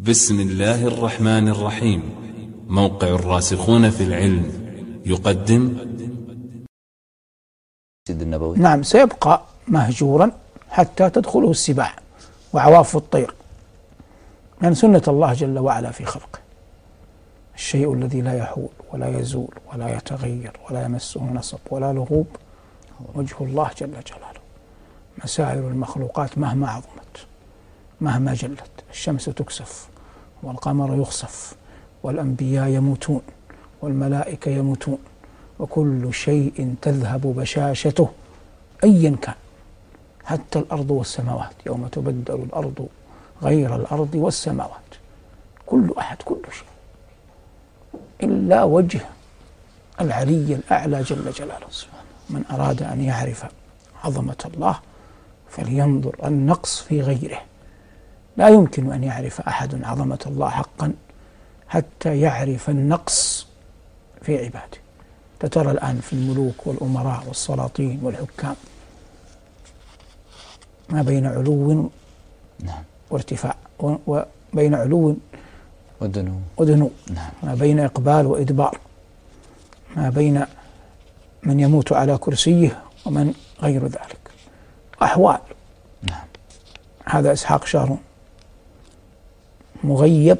بسم الله الرحمن الرحيم. موقع الراسخون في العلم يقدم النبوي. نعم، سيبقى مهجورا حتى تدخله السباع وعواف الطير، لأن سنة الله جل وعلا في خلقه الشيء الذي لا يحول ولا يزول ولا يتغير ولا يمسه نصب ولا لغوب وجه الله جل جلاله. مسائر المخلوقات مهما عظمت مهما جلت، الشمس تكسف والقمر يخسف والأنبياء يموتون والملائكة يموتون وكل شيء تذهب بشاشته أيا كان، حتى الأرض والسماوات يوم تبدل الأرض غير الأرض والسماوات، كل أحد كل شيء إلا وجه العلي الأعلى جل جلاله. من أراد أن يعرف عظمة الله فلينظر النقص في غيره. لا يمكن أن يعرف أحد عظمة الله حقا حتى يعرف النقص في عباده. ترى الآن في الملوك والأمراء والسلاطين والحكام ما بين علو وارتفاع، وبين علو ودنو، ما بين إقبال وإدبار، ما بين من يموت على كرسيه ومن غير ذلك، أحوال. هذا إسحاق شهر مغيب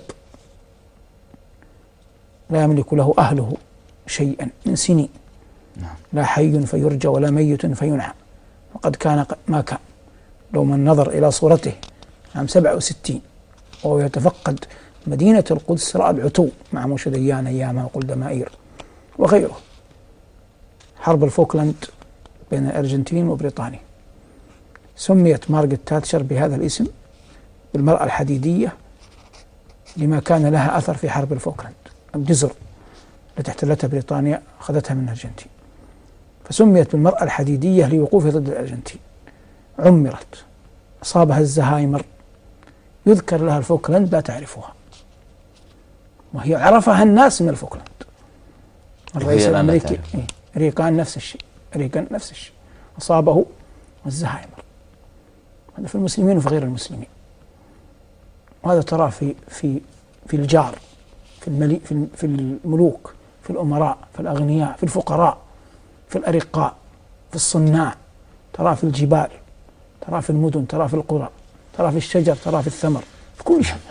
لا يملك له أهله شيئا من سنين، لا حي فيرجى ولا ميت فينعى، وقد كان ما كان. لو من نظر إلى صورته عام 67 وهو يتفقد مدينة القدس رأى العتو مع موشى ديان أيامها وقلدمائير وغيره. حرب الفوكلاند بين الأرجنتين وبريطانيا سميت مارغريت تاتشر بهذا الاسم، بالمرأة الحديدية، لما كان لها أثر في حرب الفوكلاند، الجزر التي احتلتها بريطانيا أخذتها من الأرجنتين، فسميت بالمرأة الحديدية لوقوفها ضد الأرجنتين. عمرت، أصابها الزهايمر، يذكر لها الفوكلاند لا تعرفها، وهي عرفها الناس من الفوكلاند. الرئيس الأمريكي ريغان نفس الشيء أصابه الزهايمر. هذا في المسلمين وفي غير المسلمين. وهذا تراه في الجار، في الملوك، في الأمراء، في الأغنياء، في الفقراء، في الأرقاء، في الصناع، تراه في الجبال، تراه في المدن، تراه في القرى، تراه في الشجر، تراه في الثمر، في كل شيء،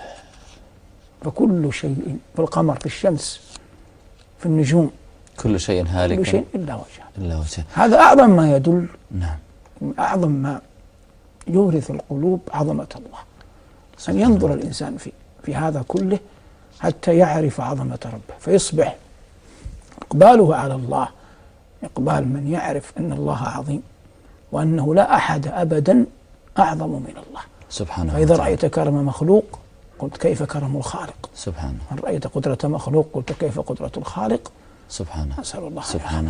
فكل شيء، في القمر، في الشمس، في النجوم، كل شيء هالك، كل شيء إلا وجهه. هذا أعظم ما يدل، أعظم ما يورث القلوب عظمة الله، أن ينظر الإنسان في هذا كله حتى يعرف عظمة ربه، فيصبح إقباله على الله إقبال من يعرف أن الله عظيم وأنه لا أحد أبدا أعظم من الله سبحانه. فإذا رأيت كرم مخلوق قلت كيف كرم الخالق، سبحانه. من رأيت قدرة مخلوق قلت كيف قدرة الخالق، سبحانه. أسأل الله سبحانه.